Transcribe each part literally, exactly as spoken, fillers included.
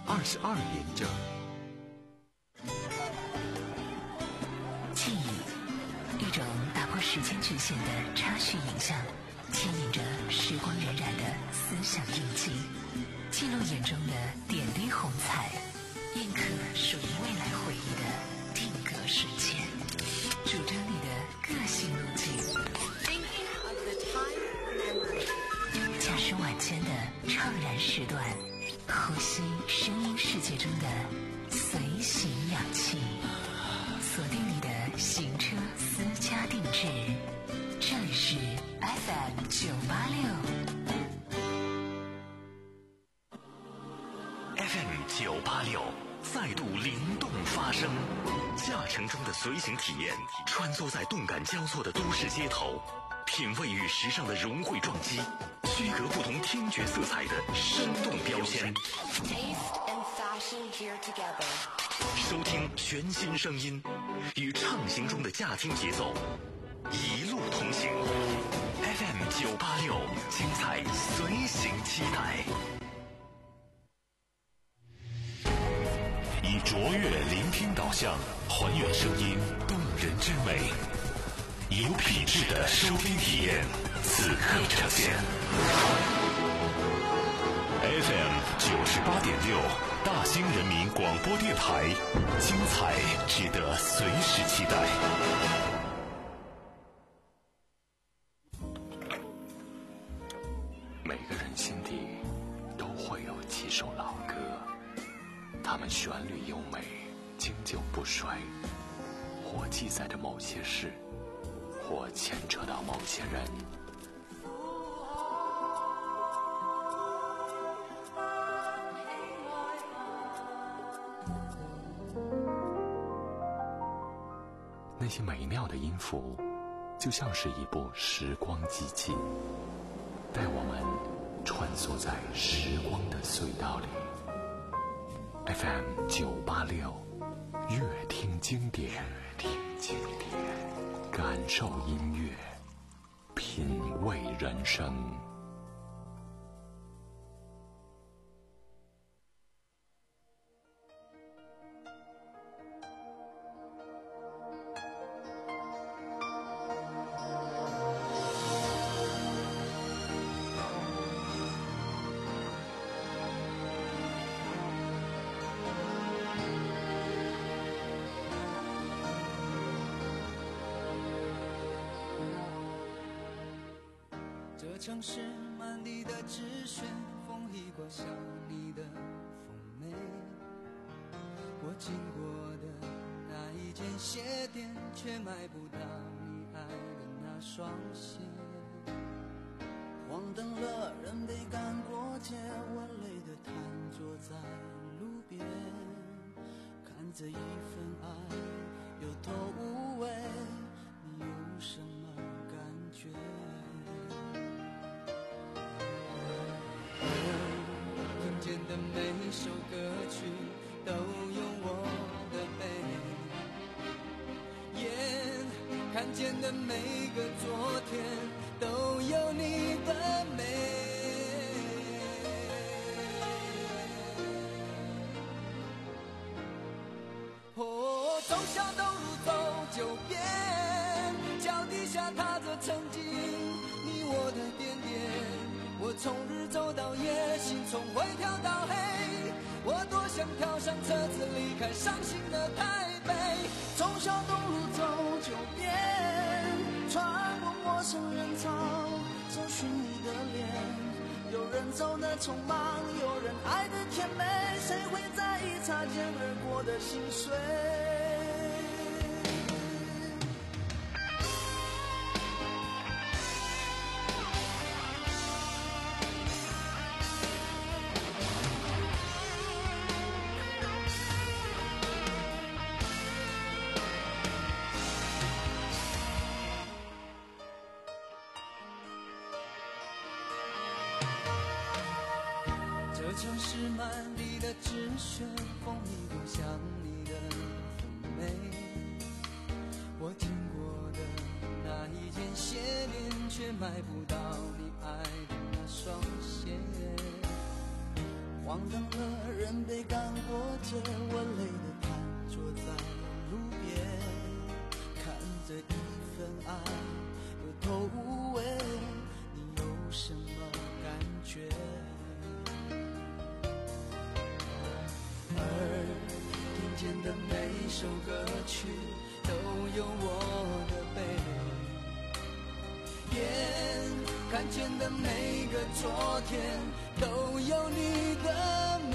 二十二连着。 记忆，一种打破时间局限的插叙影像，牵引着时光荏苒的思想印记，记录眼中的点滴红彩，印刻属于未来回忆的定格瞬间，主张你的个性路径。驾驶晚间的怅然时段，呼吸声音世界中的随行氧气，锁定你的行车私家定制。这里是 F M 九八六 F M 九八六再度灵动发声，驾乘中的随行体验，穿梭在动感交错的都市街头，品味与时尚的融汇撞击，区隔不同听觉色彩的生动标签。收听全新声音，与畅行中的驾听节奏，一路同行。F M 九八六，精彩随行期待。以卓越聆听导向，还原声音动人之美，有品质的收听体验，此刻呈现。F M 九十八点六，大兴人民广播电台，精彩值得随时期待。 每个人心底都会有几首老歌，它们旋律优美，经久不衰，或记载着某些事，或牵扯到某些人。那些美妙的音符，就像是一部时光机器，带我们穿梭在时光的隧道里。F M 九八六，乐听经典，乐听经典，感受音乐，品味人生。 这城市满地的纸屑，风一刮像你的妩媚。我经过的那一间鞋店，却买不到你爱的那双鞋。黄灯了，人被赶过街，我累得瘫坐在路边，看这一份爱有头无尾，你有什么感觉？听见的每首歌曲都有我的背，眼看见的每个昨天都有你的美。哦，走小东路走九遍，脚底下踏着曾经你我的点点。我从日走到夜，心从灰跳到黑，我多想跳上车子离开伤心的台北。从小东路走九遍，穿过陌生人潮，找寻你的脸。有人走得匆忙，有人爱得甜美，谁会在意擦肩而过的心碎？这城市满地的纸屑，风一刮像你的妩媚。我经过的那一间鞋店，却买不到你爱的那双鞋。 荒唐了，人被赶过街，我累得瘫坐在路边，看着一份爱有头无尾，你有什么感觉？耳听见的每首歌曲都有我的背，眼看见的每个昨天都有你的美。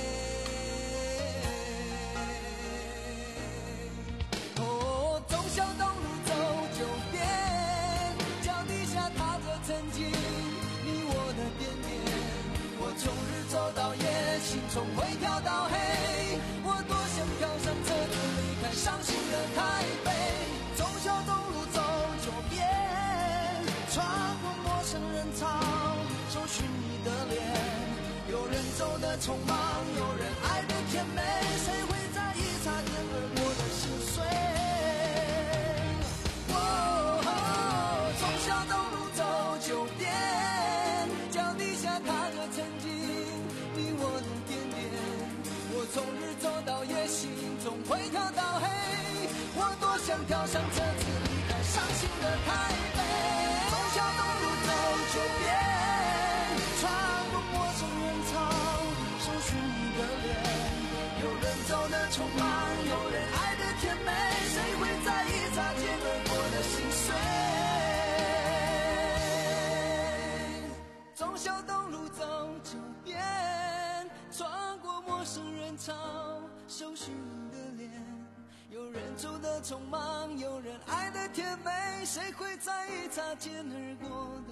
哦，忠孝东路走九遍，脚底下踏着曾经你我的点点，我从日走到夜，心从灰跳到黑，我多想跳上车子离开伤心的台北。忠孝东路走九遍，穿过陌生人潮，搜寻你的脸，有人走得匆忙，有人爱得甜美，谁会在意擦肩而过的心碎？哦，忠孝东路走九遍，脚底下踏着曾经你我的点点，我从日走到夜，心从灰跳到黑，我多想跳上车子离开伤心的台北。忠孝东路走九遍，穿过陌生人潮，搜寻你的脸，有人走得匆忙，有人爱得甜美，谁会在意擦肩而过的心碎？忠孝东路走九遍，穿过陌生人潮，搜寻你的脸，有人走得匆忙，有人爱得甜美，谁会在意擦肩而过的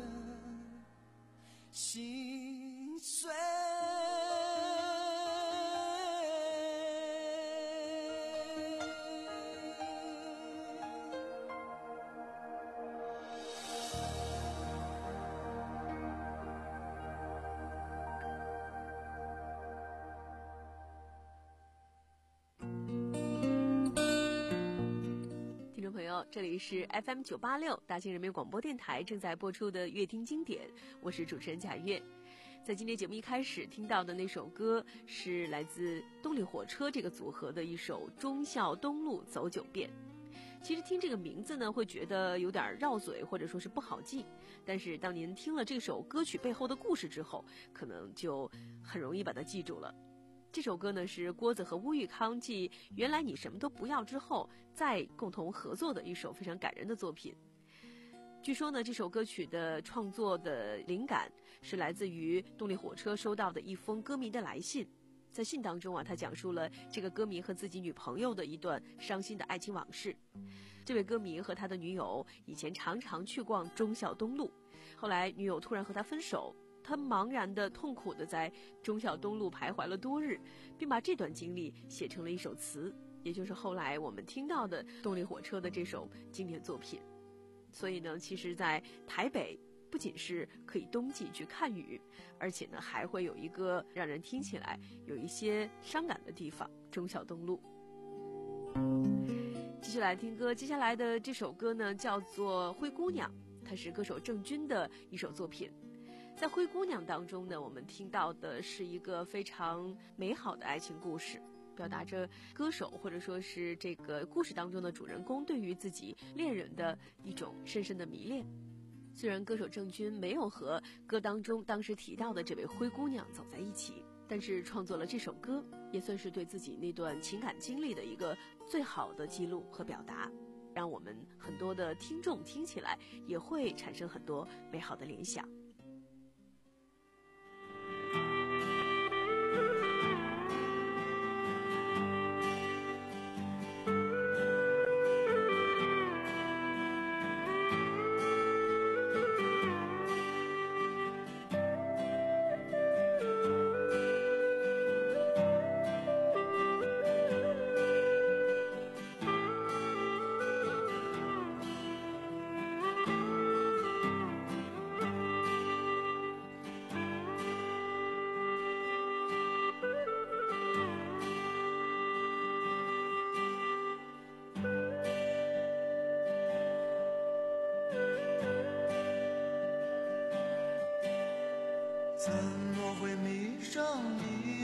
心碎？ 听众朋友，这里是 F M 九八六大庆人民广播电台正在播出的乐听经典，我是主持人贾月。在今天节目一开始听到的那首歌是来自动力火车这个组合的一首《忠孝东路走九遍》。其实听这个名字呢，会觉得有点绕嘴，或者说是不好记，但是当您听了这首歌曲背后的故事之后，可能就很容易把它记住了。这首歌呢是郭子和乌玉康继《原来你什么都不要》之后再共同合作的一首非常感人的作品。据说呢，这首歌曲的创作的灵感是来自于动力火车收到的一封歌迷的来信。在信当中啊，他讲述了这个歌迷和自己女朋友的一段伤心的爱情往事。这位歌迷和他的女友以前常常去逛忠孝东路，后来女友突然和他分手，他茫然的痛苦的在忠孝东路徘徊了多日，并把这段经历写成了一首词，也就是后来我们听到的动力火车的这首经典作品。所以呢，其实在台北不仅是可以冬季去看雨，而且呢还会有一个让人听起来有一些伤感的地方——忠孝东路。继续来听歌，接下来的这首歌呢叫做《灰姑娘》，它是歌手郑钧的一首作品。在《灰姑娘》当中呢，我们听到的是一个非常美好的爱情故事，表达着歌手或者说是这个故事当中的主人公对于自己恋人的一种深深的迷恋。虽然歌手郑钧没有和歌当中当时提到的这位灰姑娘走在一起，但是创作了这首歌，也算是对自己那段情感经历的一个最好的记录和表达，让我们很多的听众听起来也会产生很多美好的联想。 怎么会迷上你？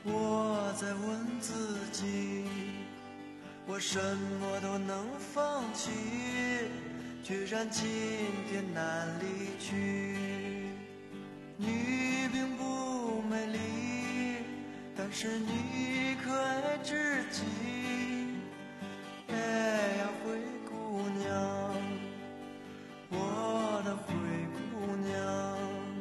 我在问自己，我什么都能放弃，居然今天难离去。你并不美丽，但是你可爱至极。哎呀，灰姑娘，我的灰姑娘。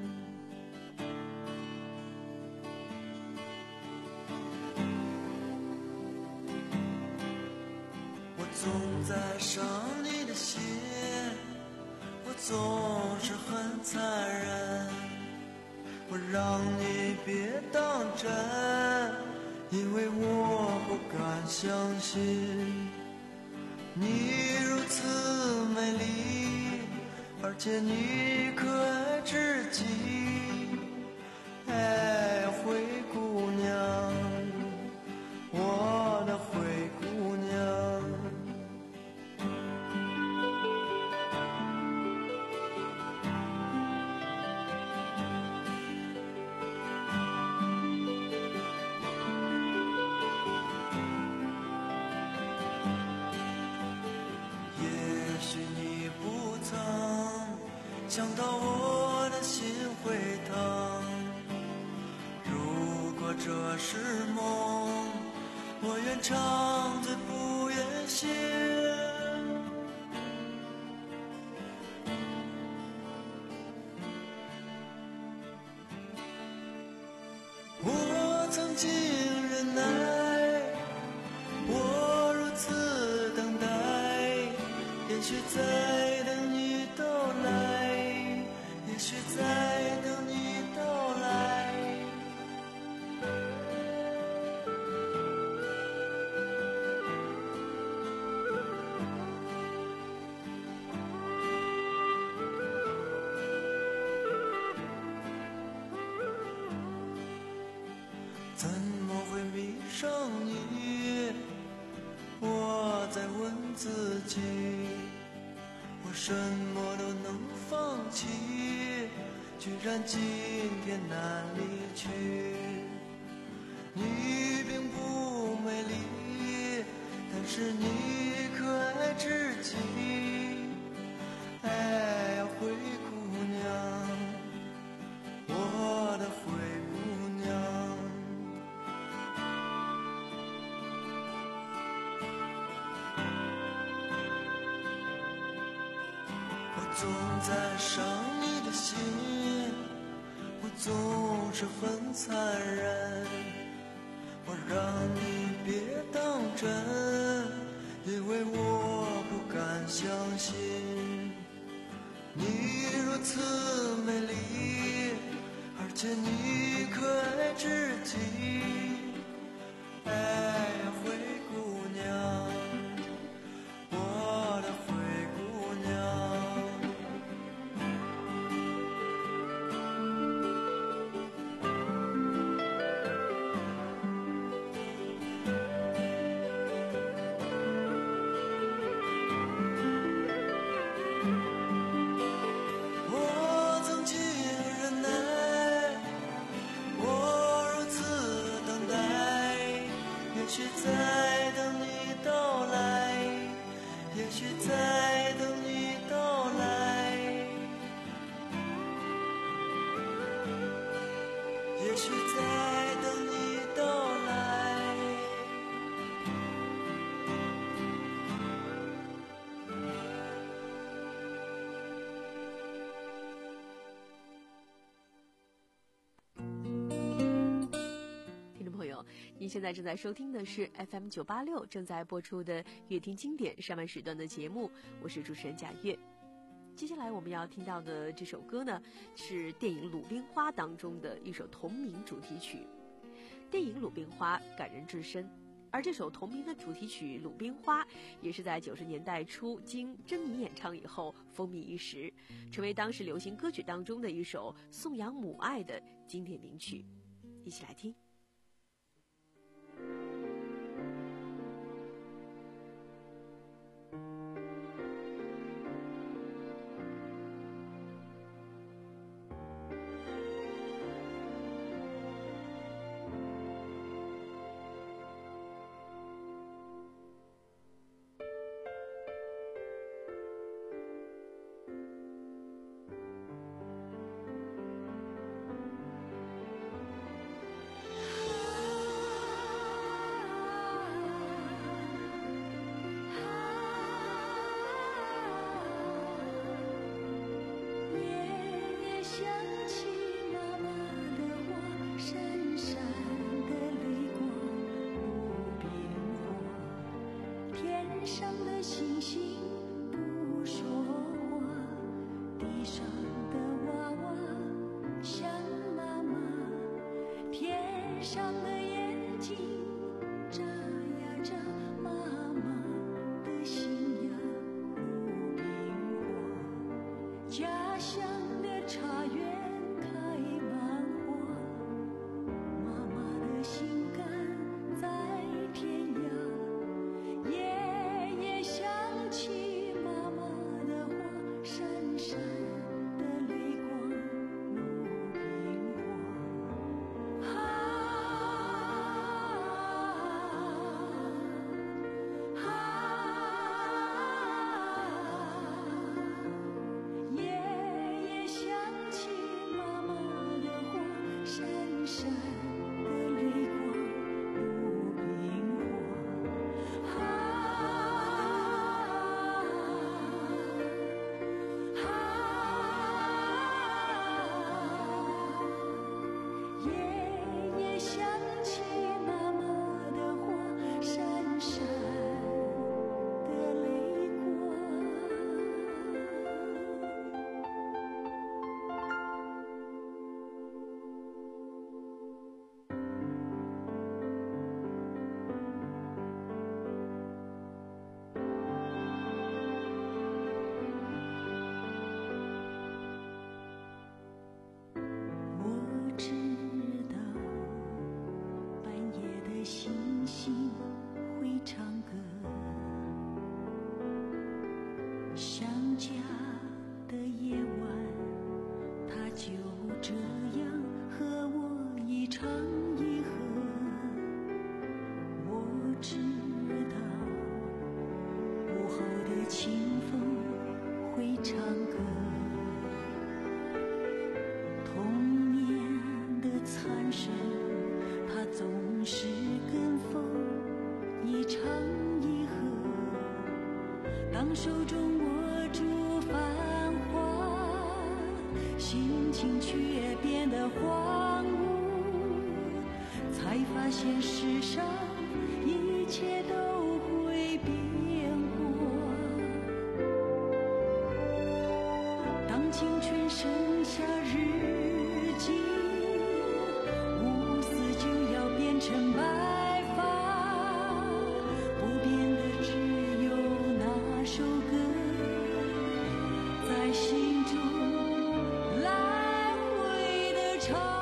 我总在伤你的心，我总是很残忍，我让你别当真，因为我不敢相信你如此美丽，而且你可爱至极。哎，灰姑娘，我的灰姑娘。想到我的心会疼，如果这是梦，我愿长醉不愿醒。我曾经忍耐，我如此等待，也许在等你到来，也许在等你到来。怎么会迷上你？我在问自己，我什么都能放弃，居然今天难离去。你并不美丽，但是你可爱至极。哎呀，灰姑娘，我的灰姑娘。我总在伤你的心，我总是很残忍，我让你别当真，因为我不敢相信你如此美丽，而且你可爱至极。哎呀，灰姑娘，我的灰姑娘。我曾经忍耐，我如此等待，也许在等你到来，也许在等你到来，也许在等你到来。 听众朋友，您现在正在收听的是 F M 九八六正在播出的乐听经典上半时段的节目，我是主持人贾月。接下来我们要听到的这首歌呢，是电影《鲁冰花》当中的一首同名主题曲。电影《鲁冰花》感人至深，而这首同名的主题曲《鲁冰花》也是在九十年代初经珍妮演唱以后风靡一时，成为当时流行歌曲当中的一首颂扬母爱的经典名曲。一起来听。 的星星会唱歌，想家的夜晚，它就这样和我一唱一和。我知道午后的清风会唱歌，童年的残声，它总是跟风一唱一和。当手中握住繁华，心情却变得荒芜，才发现世上一切都会变过。当青春剩下日记，乌丝就要变成白发，不变的只有那首歌，在心中来回的唱。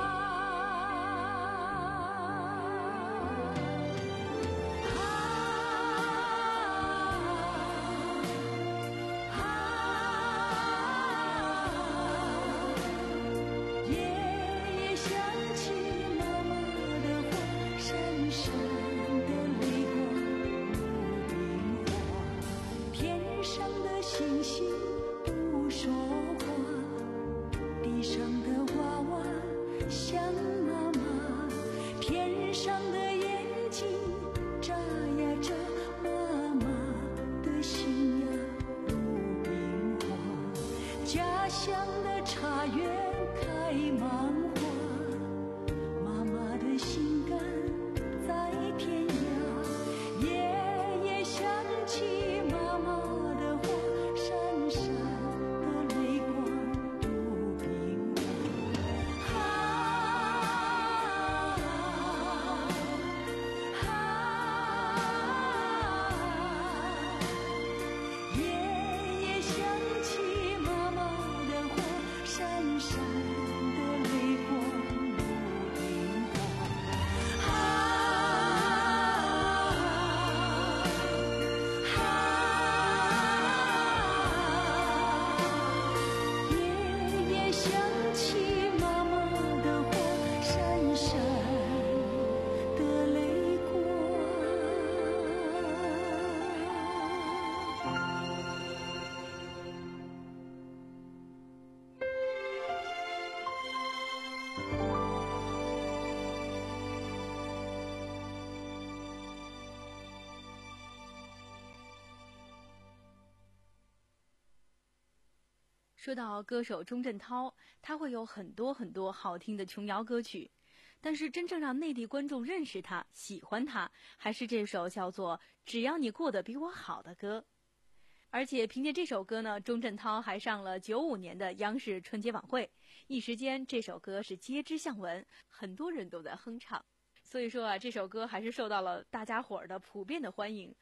说到歌手钟镇涛，他会有很多很多好听的琼瑶歌曲，但是真正让内地观众认识他、喜欢他，还是这首叫做《只要你过得比我好》的歌。而且凭借这首歌呢，钟镇涛还上了九五年的央视春节晚会，一时间这首歌是街知巷闻，很多人都在哼唱。所以说啊，这首歌还是受到了大家伙儿的普遍的欢迎。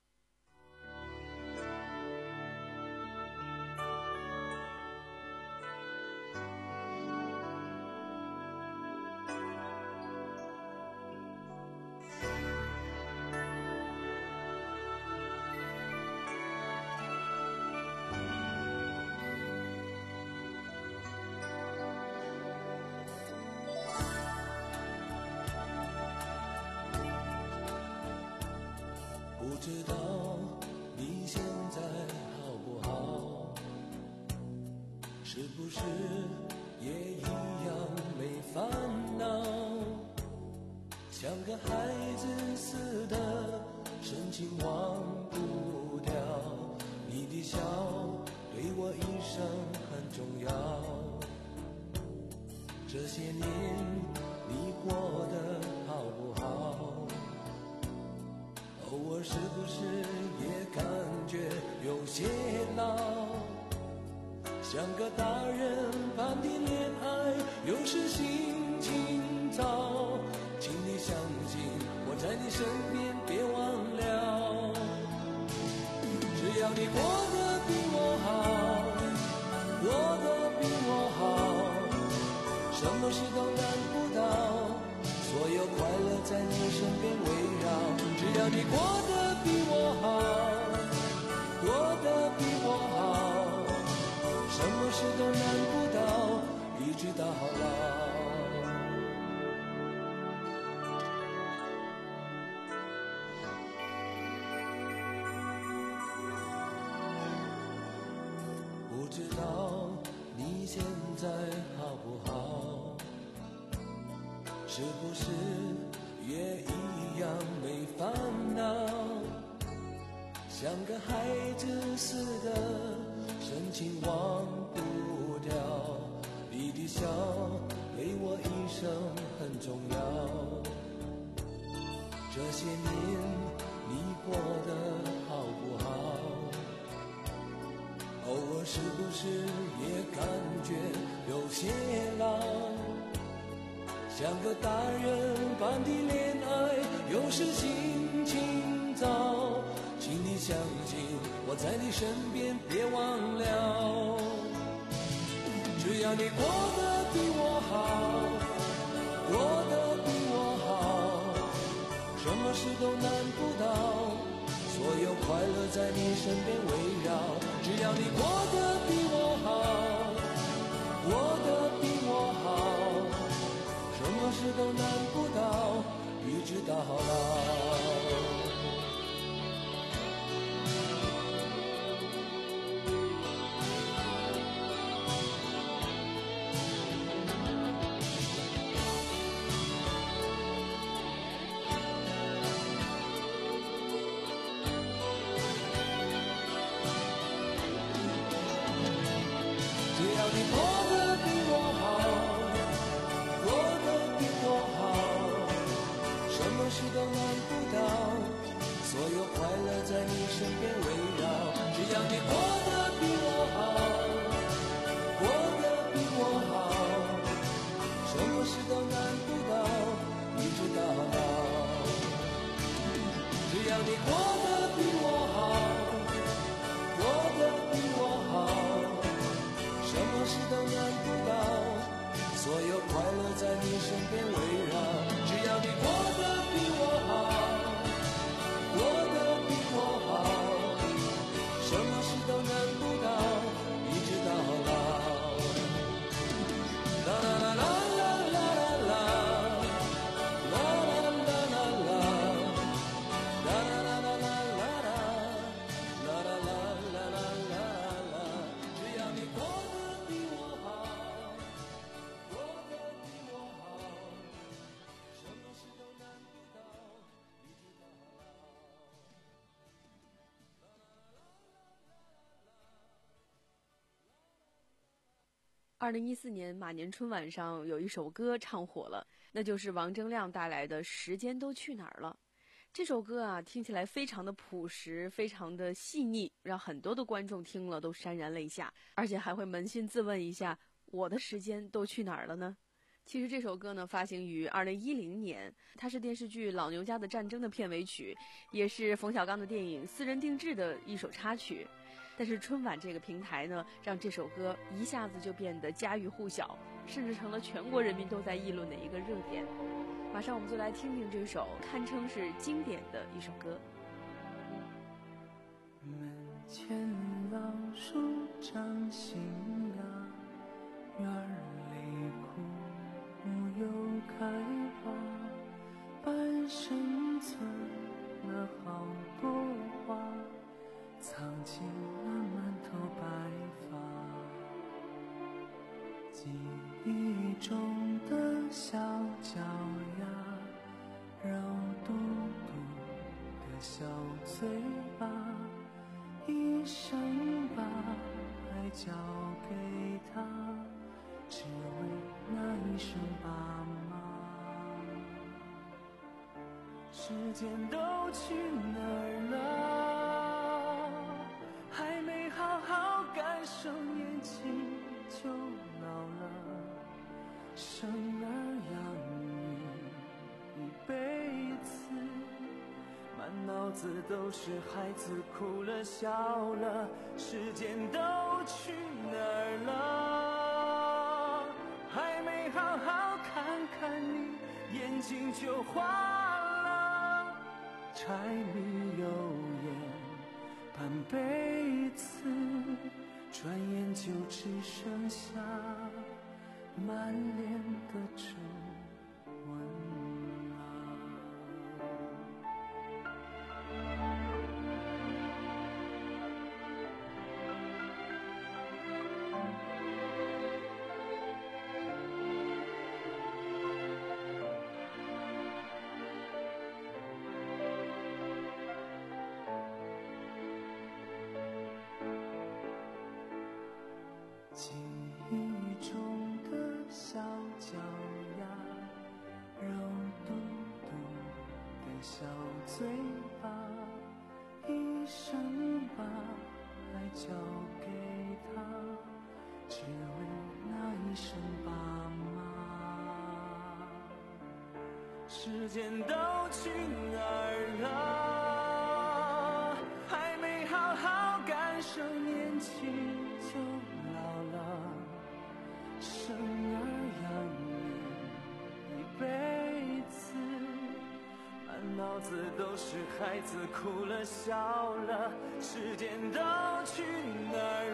不知道你现在好不好，是不是也一样没烦恼，像个孩子似的深情忘不掉，你的笑对我一生很重要，这些年你过得好不好，偶尔是不是也感觉有些老，像个大人般的恋爱有时心情糟，请你相信我在你身边别忘了，只要你过得比我好，过得比我好，什么事都难不倒，所有有快乐在你身边围绕。只要你过得比我好，过得比我好，什么事都难不倒，一直到老。不知道你现在好不好，是不是也一样没烦恼，像个孩子似的深情忘不掉，你的笑对我一生很重要。这些年你过得好不好，偶尔是不是也感觉有些老，像个大人般的恋爱有时心情糟，请你相信我在你身边，别忘了，只要你过得比我好，过得比我好，什么事都难不倒，所有快乐在你身边围绕。只要你过得比我好，过得比我好，什么事都难不倒，一直到老。只要你过得比我好，过得比我好，什么事都难不倒，所有快乐在你身边围绕。只要你过得比我好，过得比我好，什么事都难不倒，一直到老。只要你过得比我好，过得比我好，什么事都难不倒，所有快乐在你身边围绕。只要你过得比我好，过得比我好，什么事都难不倒，一直到老。啦啦啦啦啦啦啦，啦啦啦啦啦，啦啦啦啦啦啦，啦啦啦啦啦啦。只要你过得比我好，过得比我好，什么事都难不倒，一直到老。 二零一四年马年春晚上有一首歌唱火了，那就是王铮亮带来的《时间都去哪儿了》。这首歌啊，听起来非常的朴实，非常的细腻，让很多的观众听了都潸然泪下，而且还会扪心自问一下，我的时间都去哪儿了呢？其实这首歌呢，发行于二零一零年，它是电视剧《老牛家的战争》的片尾曲，也是冯小刚的电影《私人定制》的一首插曲。但是春晚这个平台呢，让这首歌一下子就变得家喻户晓，甚至成了全国人民都在议论的一个热点。马上我们就来听听这首堪称是经典的一首歌。 门前老树长新芽，院里枯木又开花，半生存了好多话，藏进了满头白发。记忆中的小脚丫，肉嘟嘟的小嘴巴，一生把爱交给他，只为那一声爸妈。时间都去哪儿了？还没好好感受年轻就老了，生儿养女一辈子，满脑子都是孩子哭了笑了，时间都去哪儿了？还没好好看看你眼睛就花了。柴米油盐半辈子，转眼就只剩下满脸的皱纹了。记忆中的小脚丫，肉嘟嘟的小嘴巴，一生把爱交给他，只为那一声爸妈。时间都去哪儿了？还没好好感受年轻就老了，生儿养女一辈子，满脑子都是孩子哭了笑了。时间都去哪儿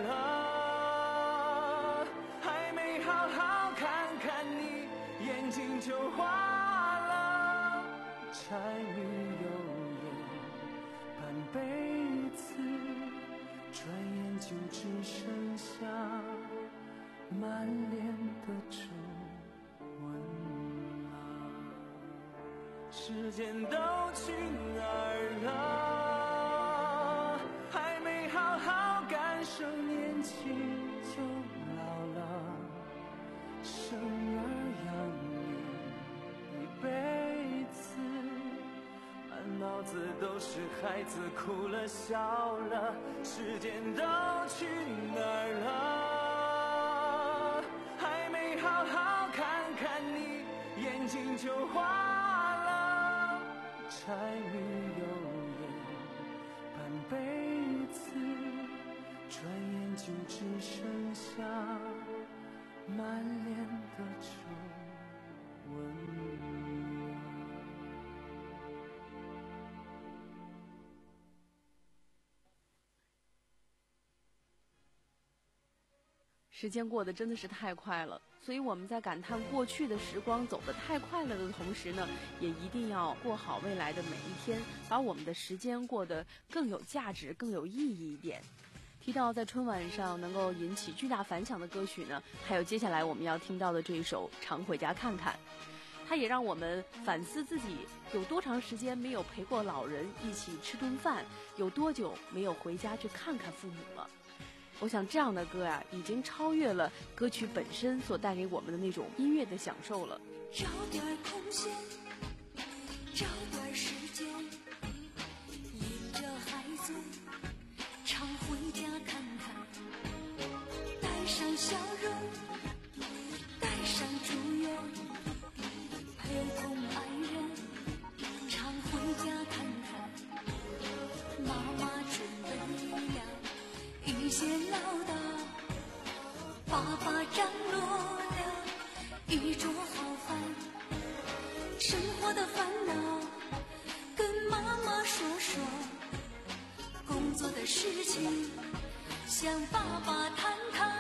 了？还没好好看看你，眼睛就花了。柴米油盐半辈子，转眼就只剩下满脸的皱纹了。时间都去哪儿了？还没好好感受年轻就老了。生儿养女一辈子，满脑子都是孩子哭了笑了。时间都去哪儿了？还没好好看看你，眼睛就花了。柴米油盐半辈子，转眼就只剩下满脸的皱纹。 时间过得真的是太快了，所以我们在感叹过去的时光走得太快了的同时呢，也一定要过好未来的每一天，把我们的时间过得更有价值、更有意义一点。提到在春晚上能够引起巨大反响的歌曲呢，还有接下来我们要听到的这一首《常回家看看》，它也让我们反思自己有多长时间没有陪过老人一起吃顿饭，有多久没有回家去看看父母了。我想这样的歌啊，已经超越了歌曲本身所带给我们的那种音乐的享受了。 找点空闲，找点时间，领着孩子常回家看看，带上笑容，带上祝愿，陪同爱人常回家看看。妈妈准备了一些唠叨，爸爸张罗了一桌好饭，生活的烦恼跟妈妈说说，工作的事情向爸爸谈谈。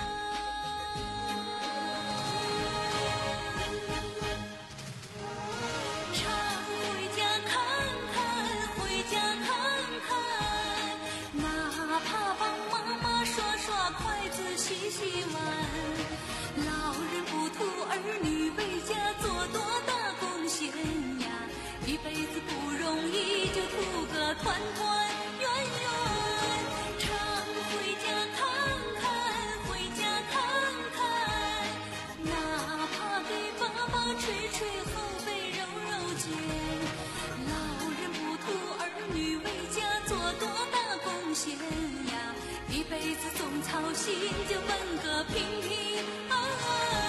常回家看看，回家看看，哪怕帮妈妈刷刷筷子洗洗碗。老人不图儿女为家做多大贡献呀，一辈子不容易，就图个团团圆圆。常回家看看，回家看看，哪怕给爸爸捶捶后背揉揉肩。老人不图儿女为家做多大贡献呀，一辈子总操心，就问个平平安安。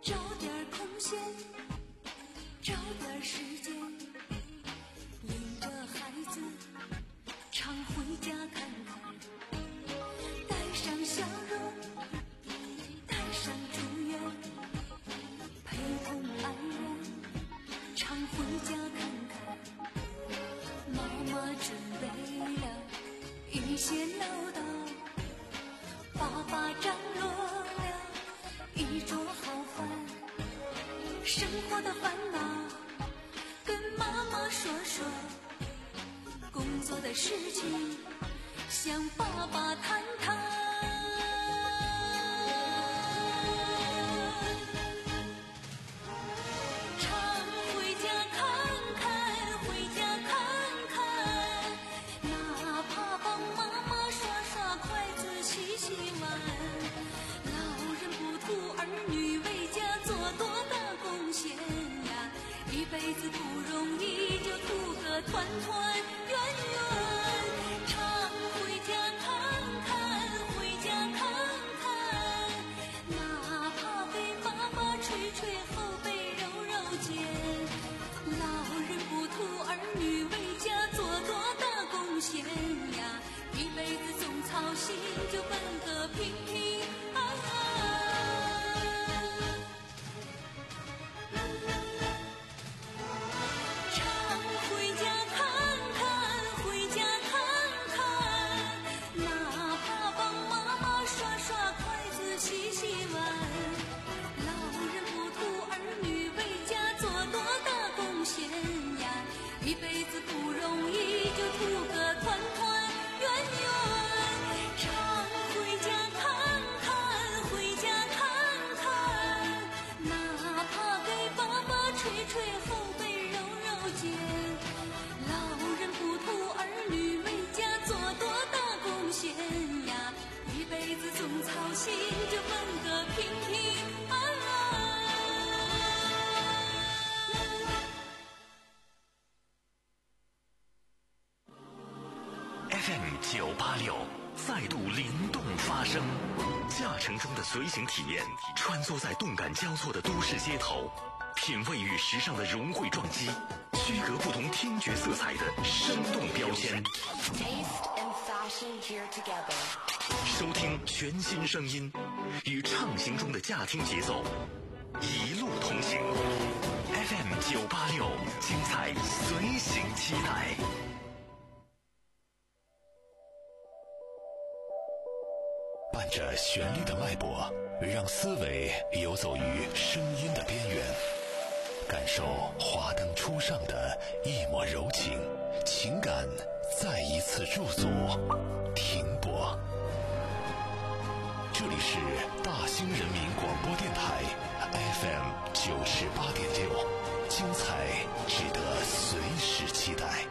找点空闲，找点时间，领着孩子常回家看看，带上笑容，带上祝愿，陪同爱人常回家看看。妈妈准备了一些唠叨，爸爸张罗了一桌好饭，生活的烦恼跟妈妈说说，工作的事情向爸爸谈谈。常回家看看，回家看看，哪怕帮妈妈刷刷筷子洗洗碗，老人不图儿女为家做多大贡献呀，一辈子不容易，就图个团团圆圆。常回家看看，回家看看，哪怕被妈妈捶捶后背揉揉肩，老人不图儿女为家做多大贡献呀，一辈子总操心，就奔个平平安安。常回家看看，回家看看，哪怕帮妈妈刷刷筷子洗洗碗，老人不图儿女为家做多大贡献呀，一辈子不容易，就图个团团圆圆。常回家看看，回家看看，哪怕给爸爸捶捶后背揉揉肩，老人不图儿女为家做多大贡献呀，一辈子总操心，就奔个平平安安。 F M 九八六再度灵动发声，驾乘中的随行体验，穿梭在动感交错的都市街头，品味与时尚的融汇撞击，区隔不同听觉色彩的生动标签。收听全新声音，与畅行中的驾听节奏一路同行。F M 九八六，精彩随行期待。伴着旋律的脉搏，让思维游走于声音的边缘，感受华灯初上的一抹柔情，情感再一次驻足停泊。这里是大兴人民广播电台 F M 九十八点六，精彩值得随时期待。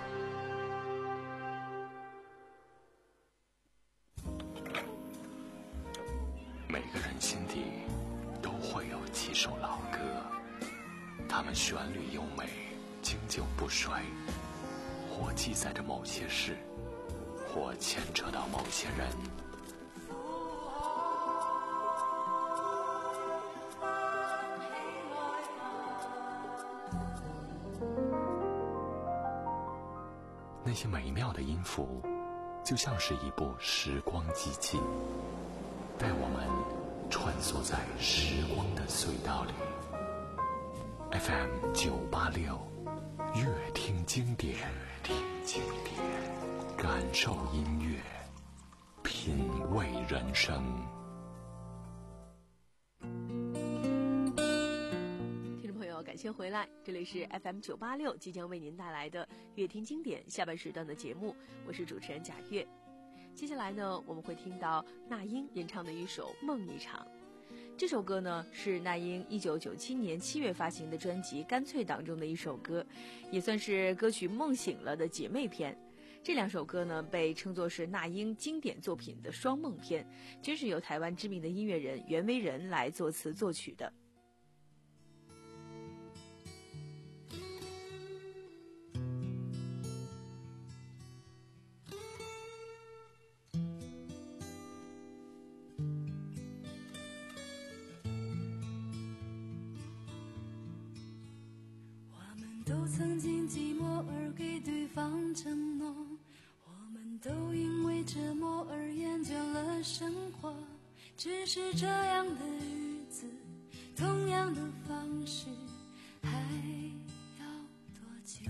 每个人心底都会有几首老歌，它们旋律优美，经久不衰，或记载着某些事，或牵扯到某些人。那些美妙的音符，就像是一部时光机器，带我们穿梭在时光的隧道里。F M 九八六，乐听经典，听经典，感受音乐，品味人生。 听众朋友，感谢回来，这里是 F M 九八六即将为您带来的乐听经典下半时段的节目，我是主持人贾月。接下来呢，我们会听到那英演唱的一首《梦一场》。这首歌呢是那英一九九七年七月发行的专辑《干脆》当中的一首歌，也算是歌曲《梦醒了》的姐妹篇。这两首歌呢被称作是那英经典作品的双梦篇，均是由台湾知名的音乐人袁惟仁来作词作曲的。 都曾经寂寞而给对方承诺，我们都因为折磨而厌倦了生活，只是这样的日子，同样的方式，还要多久？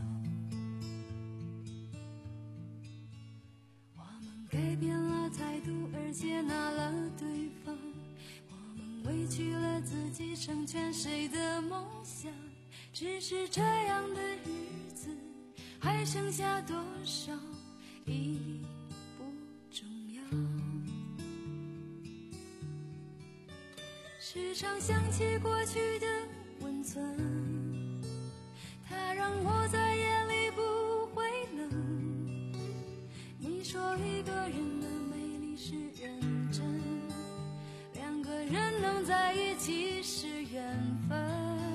我们改变了态度而接纳了对方，我们委屈了自己成全谁的梦想，只是这样的日子还剩下多少已不重要。时常想起过去的温存，它让我在夜里不会冷。你说一个人的美丽是认真，两个人能在一起是缘分。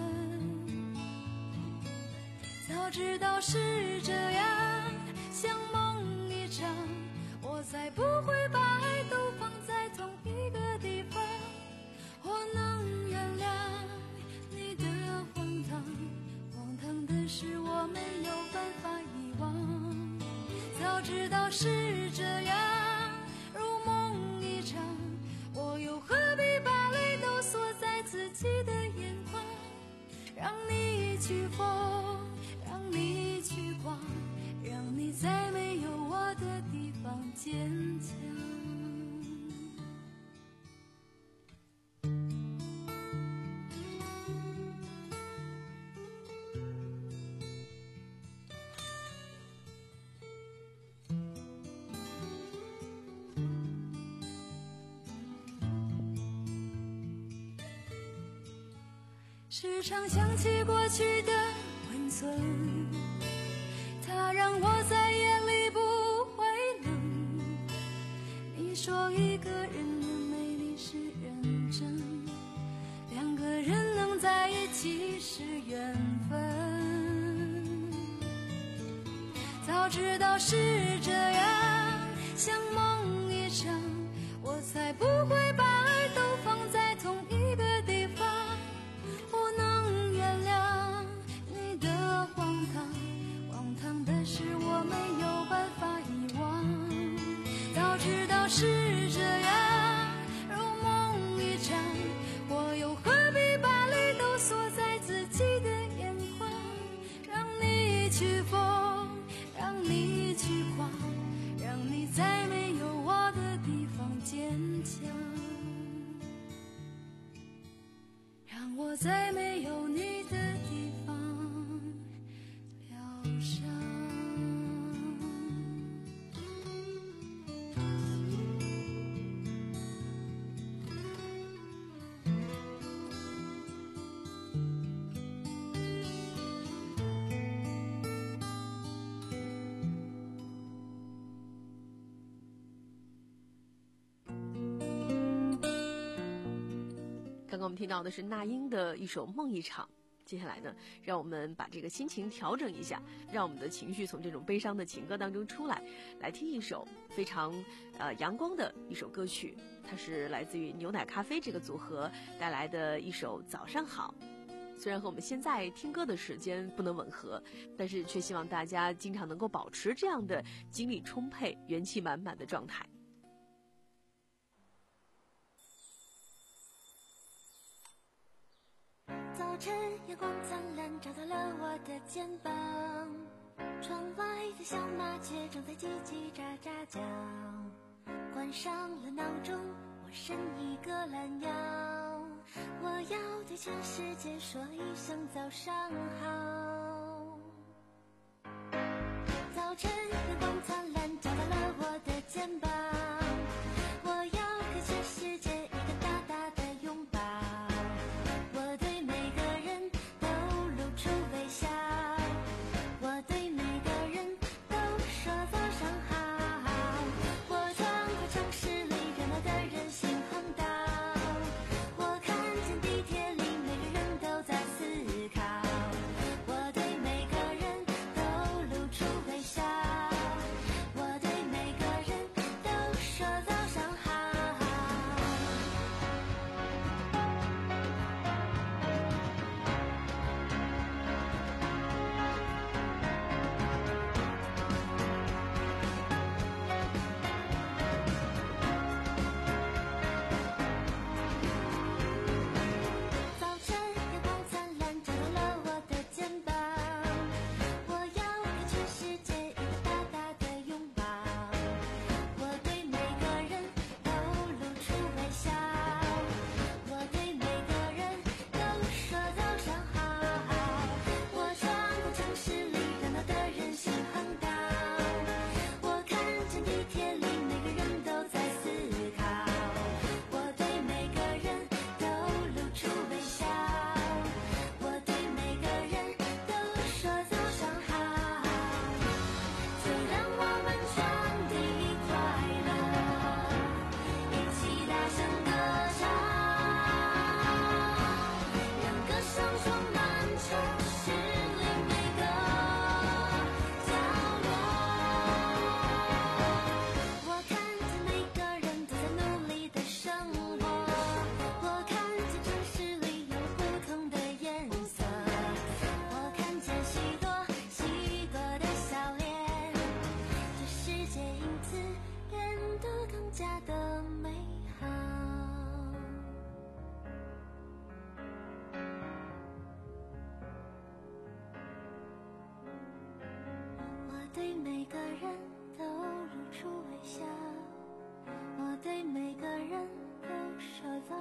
早知道是这样，像梦一场，我才不会把爱都放在同一个地方。我能原谅你的荒唐，荒唐的是我没有办法遗忘。早知道是这样，如梦一场，我又何必把泪都锁在自己的眼眶，让你去疯，让你去狂，让你在没有我的地方坚强。时常想起过去的温存，它让我在夜里不会冷。你说一个人的美丽是认真，两个人能在一起是缘分。早知道是这样，像梦一场，我才不会把爱都放在同一个地方。我能原谅你的荒唐，荒唐的是我没有办法遗忘。早知道是这样，如梦一场，我又何必把泪都锁在自己的眼眶，让你去疯，让你去狂，让你在没有我的地方坚强，让我在没有你的地方疗伤。 刚刚我们听到的是那英的一首《梦一场》，接下来呢，让我们把这个心情调整一下，让我们的情绪从这种悲伤的情歌当中出来，来听一首非常呃阳光的一首歌曲，它是来自于牛奶咖啡这个组合带来的一首《早上好》。虽然和我们现在听歌的时间不能吻合，但是却希望大家经常能够保持这样的精力充沛、元气满满的状态。 早晨阳光灿烂，照到了我的肩膀，窗外的小麻雀正在叽叽喳喳叫，关上了闹钟，我伸一个懒腰，我要对全世界说一声早上好。早晨阳光灿烂，照到了我的肩膀，我要给全世界一个大大的拥抱，我对每个人都露出微笑，我对每个人都说早上好。我穿过城市里热闹的人行横道，我看见地铁里每个人都在思考，我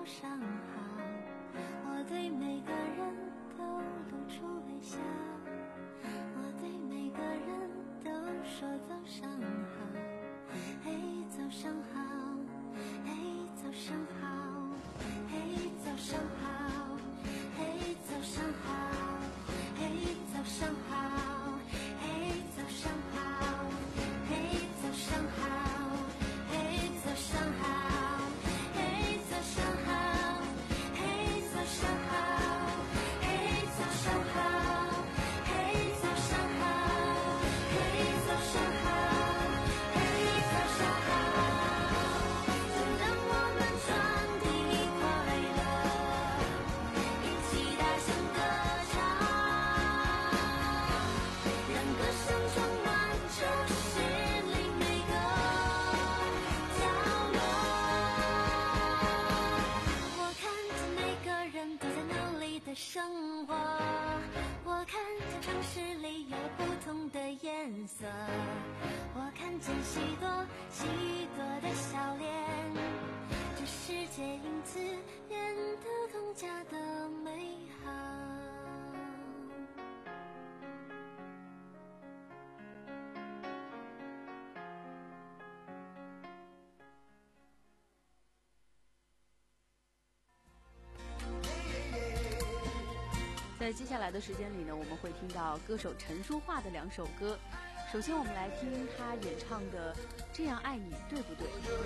上好，我对每个人都露出微笑，我对每个人都说早上好，嘿早上好，嘿早上好，嘿早上好，嘿早上好，嘿早上好，嘿早上好，嘿早上好，嘿早上好，嘿早上好，嘿早上好，嘿早上好，嘿早上好，嘿早上好，嘿早上好，就让我们传递快乐，一起大声歌唱，让歌声充满城市里每个角落。我看见每个人都在努力的生活，我看见城市里有不同的颜色，我看见许多许多的笑脸，这世界因此变得更加的美好。 在接下来的时间里呢，我们会听到歌手陈淑桦的两首歌。首先我们来听她演唱的《这样爱你对不对》。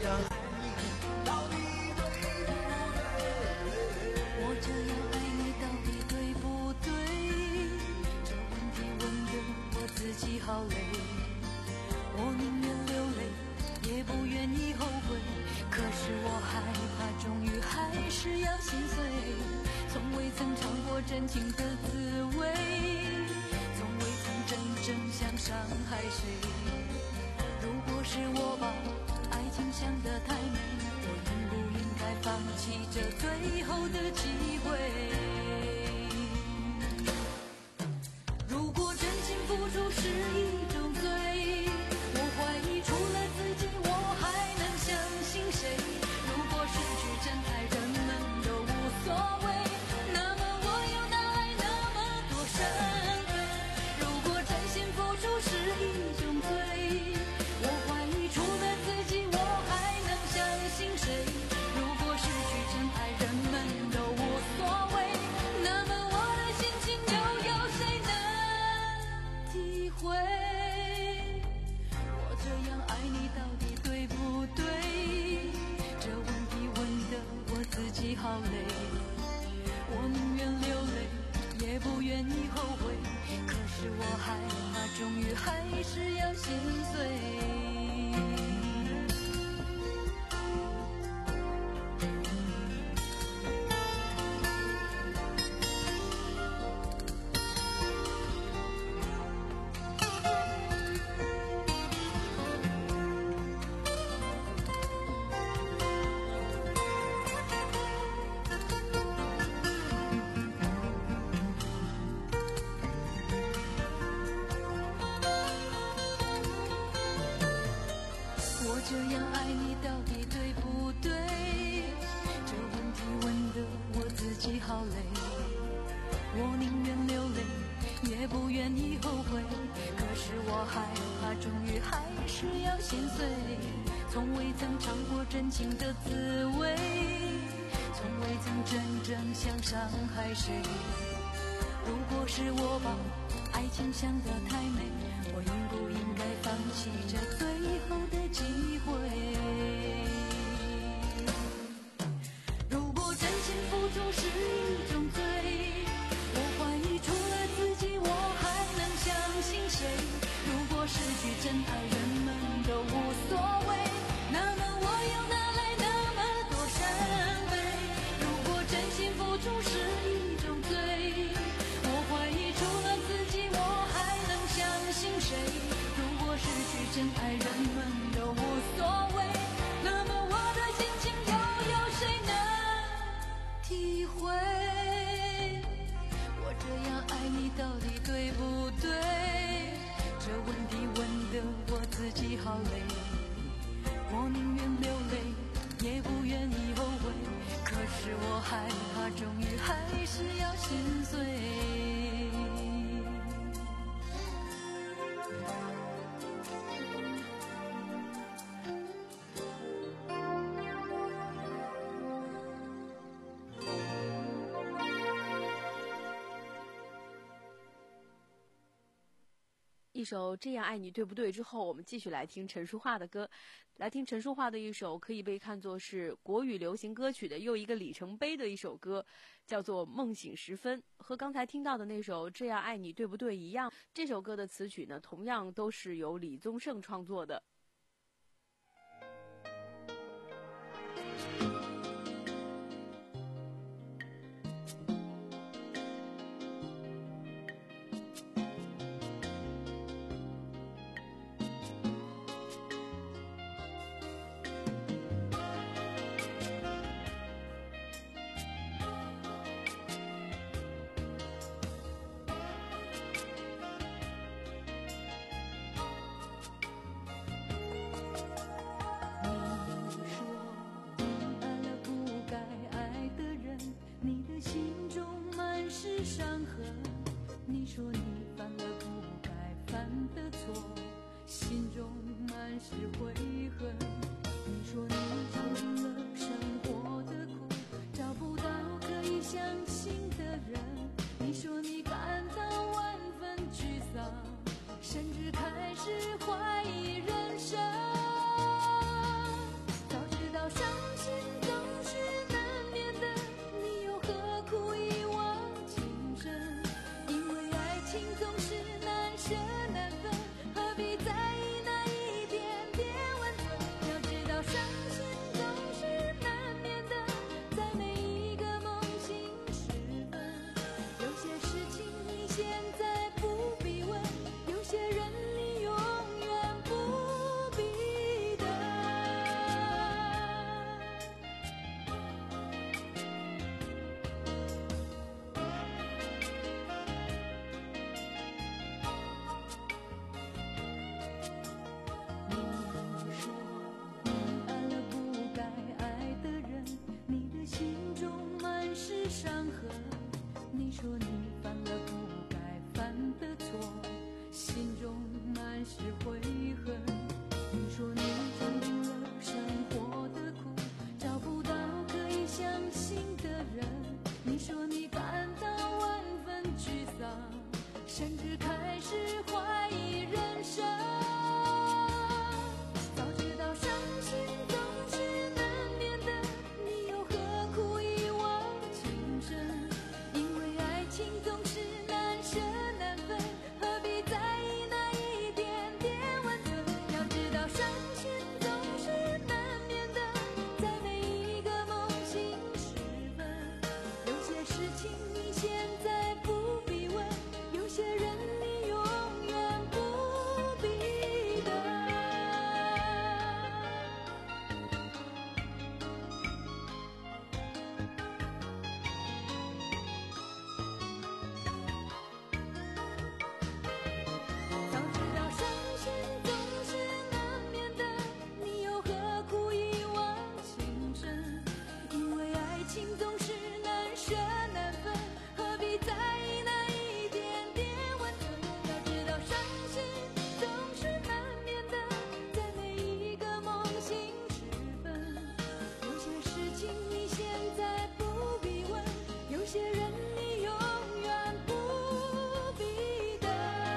我这样爱你到底对不对？这问题问得我自己好累，我宁愿流泪也不愿意后悔，可是我害怕终于还是要心碎，从未曾尝过真情的滋味，从未曾真正想伤害谁。如果是我把爱情想得太美，我应不应该放弃这最后的机会？如果真心付出是一种罪，我怀疑除了自己我还能相信谁？如果失去真爱人们都无所谓，那么我又哪来那么多伤悲？如果真心付出是一种罪，我怀疑除了自己我还能相信谁？如果失去真爱人们都无所谓，那么我的心情又有谁能体会？我这样爱你到底对不对？这问题问得我自己好累，我宁愿流泪也不愿意后悔，可是我害怕终于还是要心碎。我这样爱你到底对不对？这问题问得我自己好累，我宁愿流泪也不愿意后悔，可是我害怕终于还是要心碎，从未曾尝过真情的滋味，从未曾真正想伤害谁。如果是我把爱情想得太美，我应不应该放弃这最后的机会？如果真心付出是一种罪，我怀疑除了自己我还能相信谁？如果失去真爱人们都无所谓，那么我又哪来那么多伤悲？如果真心付出是一种罪，我怀疑除了自己我还能相信谁？如果失去真爱人们都无所谓，那么我的心情又有谁能体会？ 害怕终于还是要心碎。 一首《这样爱你对不对》之后，我们继续来听陈淑桦的歌，来听陈淑桦的一首可以被看作是国语流行歌曲的又一个里程碑的一首歌，叫做《梦醒时分》。和刚才听到的那首《这样爱你对不对》一样，这首歌的词曲呢，同样都是由李宗盛创作的。 你说你犯了不该犯的错，心中满是悔恨。你说你尝尽了生活的苦，找不到可以相信的人。你说你感到万分沮丧，甚至开始怀疑人生。早知道伤心总是难免的，你又何苦一往情深？情总是难舍难分，何必在意那一点点温存？要知道伤心总是难免的，在每一个梦醒时分。有些事情你现在不必问，有些人你永远不必等。你说你犯了不该犯的错，心中满是悔恨。你说你尝尽了生活的苦，找不到可以相信的人。你说你感到万分沮丧，甚至开始怀疑人生。早知道伤心总是难免的，你又何苦一往情深？情总是难舍难分，何必在意那一点点温存？要知道伤心总是难免的，在每一个梦醒时分。有些事情你现在不必问，有些人你永远不必等。情总是难舍难分，何必在意那一点点温存？要知道伤心总是难免的，在每一个梦醒时分。有些事情你现在不必问，有些人你永远不必等。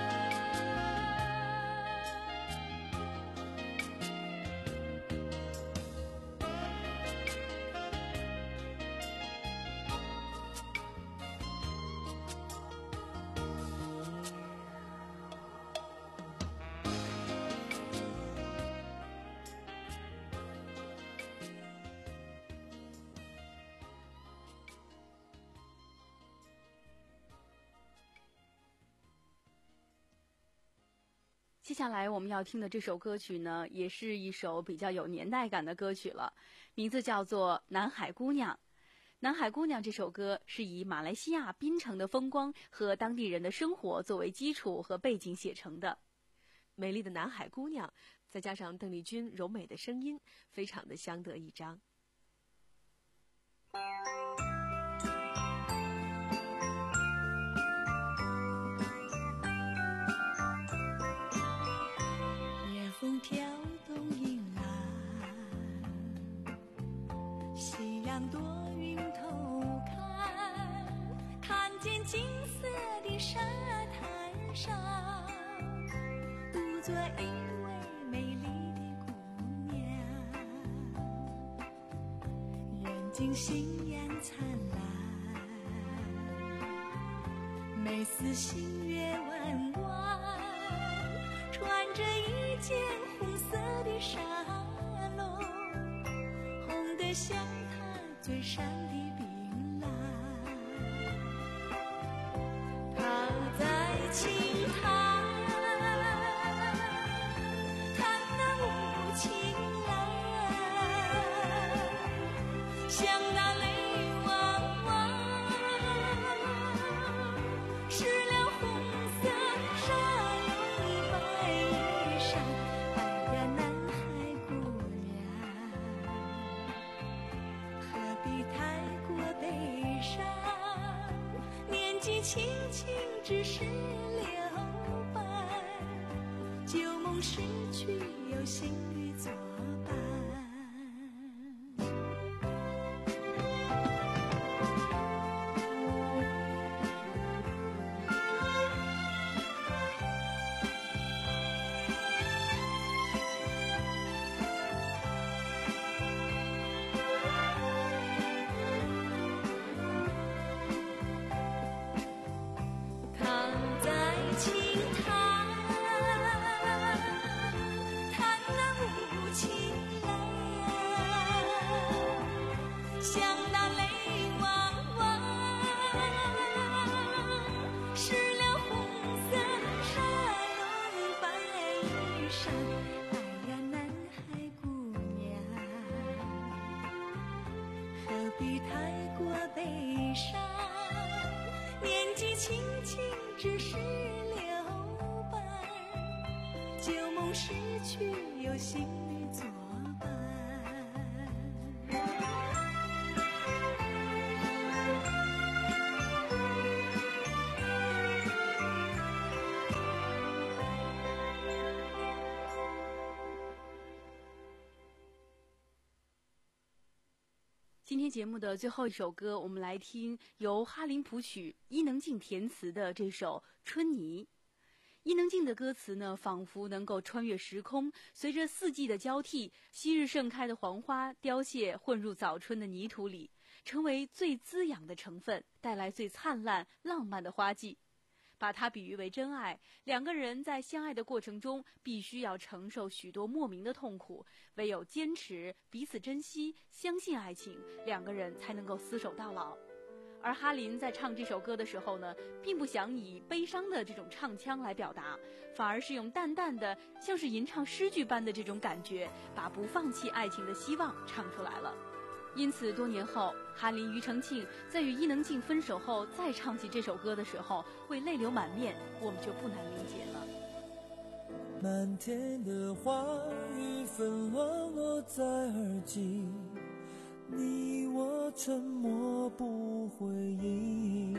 接下来我们要听的这首歌曲呢，也是一首比较有年代感的歌曲了，名字叫做《南海姑娘》。《南海姑娘》这首歌是以马来西亚槟城的风光和当地人的生活作为基础和背景写成的。美丽的南海姑娘，再加上邓丽君柔美的声音，非常的相得益彰。 像朵云偷看，看见金色的沙滩上，独坐一位美丽的姑娘，眼睛星眼灿烂，眉似新月弯弯，穿着一件红色的纱笼，红得像她嘴上的槟榔。她在轻弹，弹那无情来，像那泪汪汪，湿了红色纱笼白衣裳。哎呀，南海姑娘，何必太过悲伤？年纪轻轻只是留白，旧梦逝去有新侣作伴。躺在轻弹，弹那无情来，像那泪汪汪，湿了红色纱笼白衣裳。哎呀，南海姑娘，何必太过悲伤？年纪轻轻只是留白，旧梦逝去有新侣作伴。 今天节目的最后一首歌，我们来听由哈林谱曲、伊能静填词的这首《春泥》。伊能静的歌词呢，仿佛能够穿越时空，随着四季的交替，昔日盛开的黄花凋谢，混入早春的泥土里，成为最滋养的成分，带来最灿烂浪漫的花季。把它比喻为真爱，两个人在相爱的过程中必须要承受许多莫名的痛苦，唯有坚持彼此珍惜，相信爱情，两个人才能够厮守到老。而哈林在唱这首歌的时候呢，并不想以悲伤的这种唱腔来表达，反而是用淡淡的像是吟唱诗句般的这种感觉，把不放弃爱情的希望唱出来了。因此多年后，哈林、庾澄庆在与伊能静分手后再唱起这首歌的时候，会泪流满面，我们就不难理解了。 漫天的花雨纷乱落在耳际，你我沉默不回应，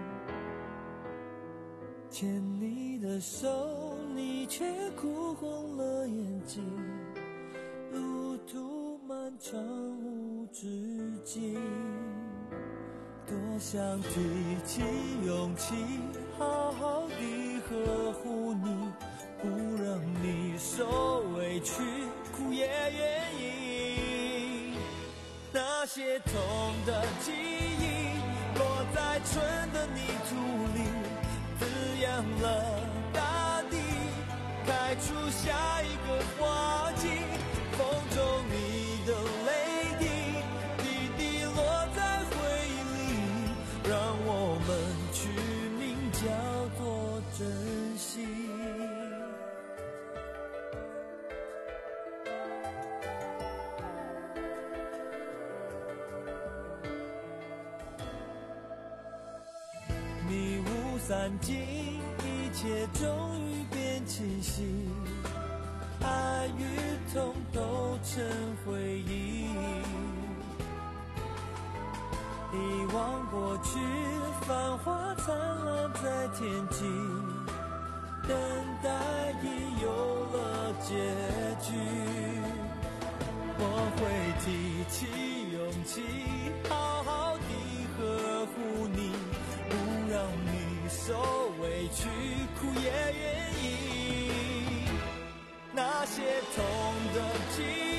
牵你的手，你却哭红了眼睛，路途漫长无止境，多想提起勇气，好好地呵护你，不让你受委屈，哭也愿意。那些痛的记忆落在春的泥土里，滋养了大地，开出下一个花季。风中你的泪滴，滴滴落在回忆里，让我们取名叫做珍惜。迷雾散尽，一切终于变清晰，爱与痛都成回忆，遗忘过去，繁华灿烂在天际，等待已有了结局。我会提起勇气， 记。